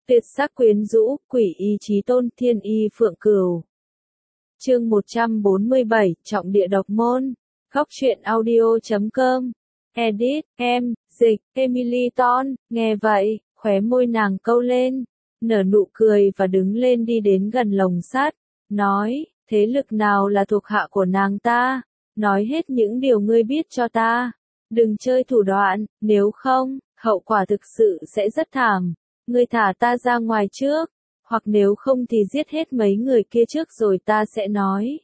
Tuyệt sắc quyến rũ, quỷ y chí tôn, thiên y phượng cửu. Chương 147, trọng địa độc môn. Góc truyện audio.com. Edit, dịch, Emily Ton. Nghe vậy, khóe môi nàng câu lên, nở nụ cười và đứng lên đi đến gần lồng sắt, nói, thế lực nào là thuộc hạ của nàng ta? Nói hết những điều ngươi biết cho ta. Đừng chơi thủ đoạn, nếu không, hậu quả thực sự sẽ rất thảm. Ngươi thả ta ra ngoài trước, hoặc nếu không thì giết hết mấy người kia trước rồi ta sẽ nói.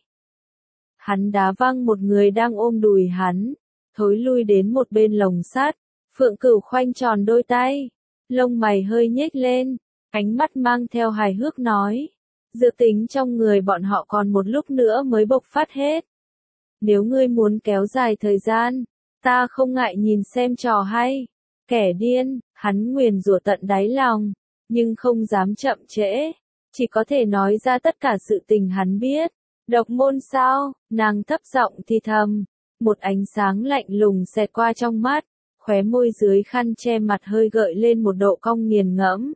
Hắn đá văng một người đang ôm đùi hắn, thối lui đến một bên lồng sắt. Phượng Cửu khoanh tròn đôi tay, lông mày hơi nhếch lên, ánh mắt mang theo hài hước nói, dược tính trong người bọn họ còn một lúc nữa mới bộc phát hết. Nếu ngươi muốn kéo dài thời gian, ta không ngại nhìn xem trò hay. Kẻ điên, hắn nguyền rủa tận đáy lòng, nhưng không dám chậm trễ, chỉ có thể nói ra tất cả sự tình hắn biết. Độc môn sao? Nàng thấp giọng thì thầm, một ánh sáng lạnh lùng xẹt qua trong mắt, khóe môi dưới khăn che mặt hơi gợi lên một độ cong nghiền ngẫm.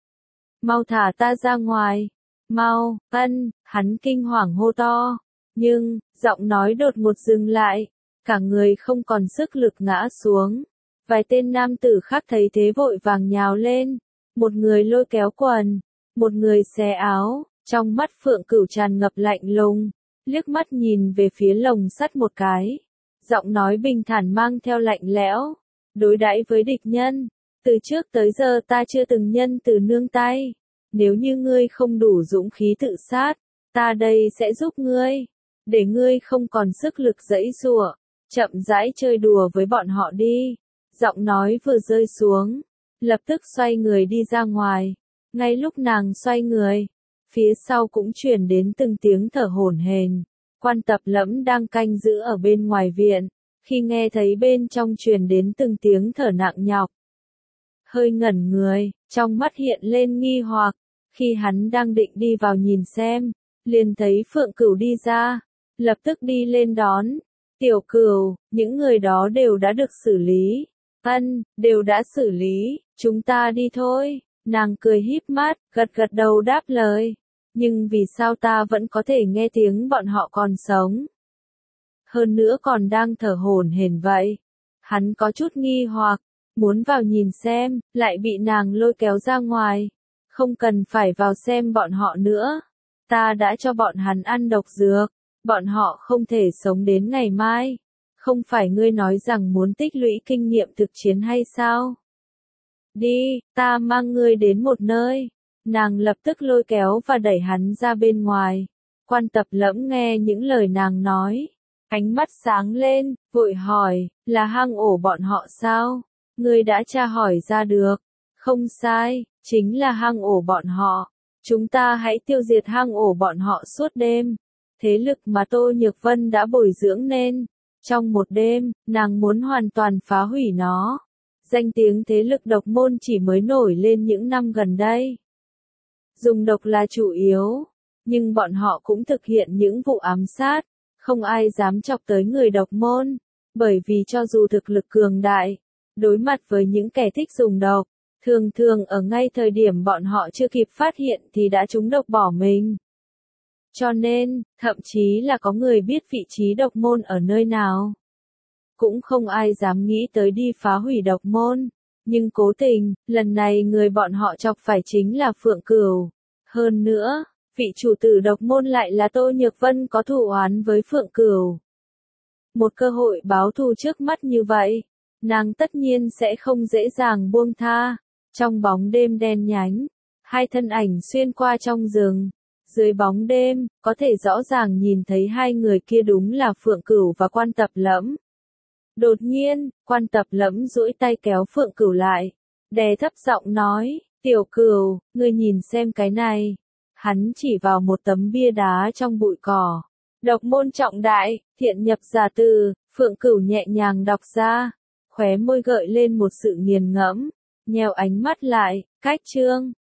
Mau thả ta ra ngoài, mau, hắn kinh hoàng hô to, nhưng, giọng nói đột ngột dừng lại, cả người không còn sức lực ngã xuống. Vài tên nam tử khác thấy thế vội vàng nhào lên, một người lôi kéo quần, một người xé áo, trong mắt Phượng Cửu tràn ngập lạnh lùng, liếc mắt nhìn về phía lồng sắt một cái, giọng nói bình thản mang theo lạnh lẽo, đối đãi với địch nhân, từ trước tới giờ ta chưa từng nhân từ nương tay, nếu như ngươi không đủ dũng khí tự sát, ta đây sẽ giúp ngươi, để ngươi không còn sức lực giãy giụa, chậm rãi chơi đùa với bọn họ đi. Giọng nói vừa rơi xuống, lập tức xoay người đi ra ngoài. Ngay lúc nàng xoay người, phía sau cũng truyền đến từng tiếng thở hổn hển. Quan Tập Lẫm đang canh giữ ở bên ngoài viện, khi nghe thấy bên trong truyền đến từng tiếng thở nặng nhọc, hơi ngẩn người, trong mắt hiện lên nghi hoặc. Khi hắn đang định đi vào nhìn xem, liền thấy Phượng Cửu đi ra, lập tức đi lên đón. Tiểu Cửu, những người đó đều đã được xử lý. Đều đã xử lý, chúng ta đi thôi. Nàng cười híp mắt, gật gật đầu đáp lời. Nhưng vì sao ta vẫn có thể nghe tiếng bọn họ còn sống? Hơn nữa còn đang thở hổn hển vậy. Hắn có chút nghi hoặc, muốn vào nhìn xem, lại bị nàng lôi kéo ra ngoài. Không cần phải vào xem bọn họ nữa. Ta đã cho bọn hắn ăn độc dược, bọn họ không thể sống đến ngày mai. Không phải ngươi nói rằng muốn tích lũy kinh nghiệm thực chiến hay sao? Đi, ta mang ngươi đến một nơi. Nàng lập tức lôi kéo và đẩy hắn ra bên ngoài. Quan Tập Lẫm nghe những lời nàng nói, ánh mắt sáng lên, vội hỏi, là hang ổ bọn họ sao? Ngươi đã tra hỏi ra được. Không sai, chính là hang ổ bọn họ. Chúng ta hãy tiêu diệt hang ổ bọn họ suốt đêm. Thế lực mà Tô Nhược Vân đã bồi dưỡng nên. Trong một đêm, nàng muốn hoàn toàn phá hủy nó. Danh tiếng thế lực độc môn chỉ mới nổi lên những năm gần đây. Dùng độc là chủ yếu, nhưng bọn họ cũng thực hiện những vụ ám sát, không ai dám chọc tới người độc môn, bởi vì cho dù thực lực cường đại, đối mặt với những kẻ thích dùng độc, thường thường ở ngay thời điểm bọn họ chưa kịp phát hiện thì đã trúng độc bỏ mình. Cho nên, thậm chí là có người biết vị trí độc môn ở nơi nào. Cũng không ai dám nghĩ tới đi phá hủy độc môn. Nhưng cố tình, lần này người bọn họ chọc phải chính là Phượng Cửu. Hơn nữa, vị chủ tử độc môn lại là Tô Nhược Vân có thù oán với Phượng Cửu. Một cơ hội báo thù trước mắt như vậy, nàng tất nhiên sẽ không dễ dàng buông tha. Trong bóng đêm đen nhánh, hai thân ảnh xuyên qua trong rừng. Dưới bóng đêm, có thể rõ ràng nhìn thấy hai người kia đúng là Phượng Cửu và Quan Tập Lẫm. Đột nhiên, Quan Tập Lẫm duỗi tay kéo Phượng Cửu lại, đè thấp giọng nói, Tiểu Cửu, ngươi nhìn xem cái này. Hắn chỉ vào một tấm bia đá trong bụi cỏ. Độc môn trọng đại, thiện nhập giả từ, Phượng Cửu nhẹ nhàng đọc ra, khóe môi gợi lên một sự nghiền ngẫm, nheo ánh mắt lại, cách chương.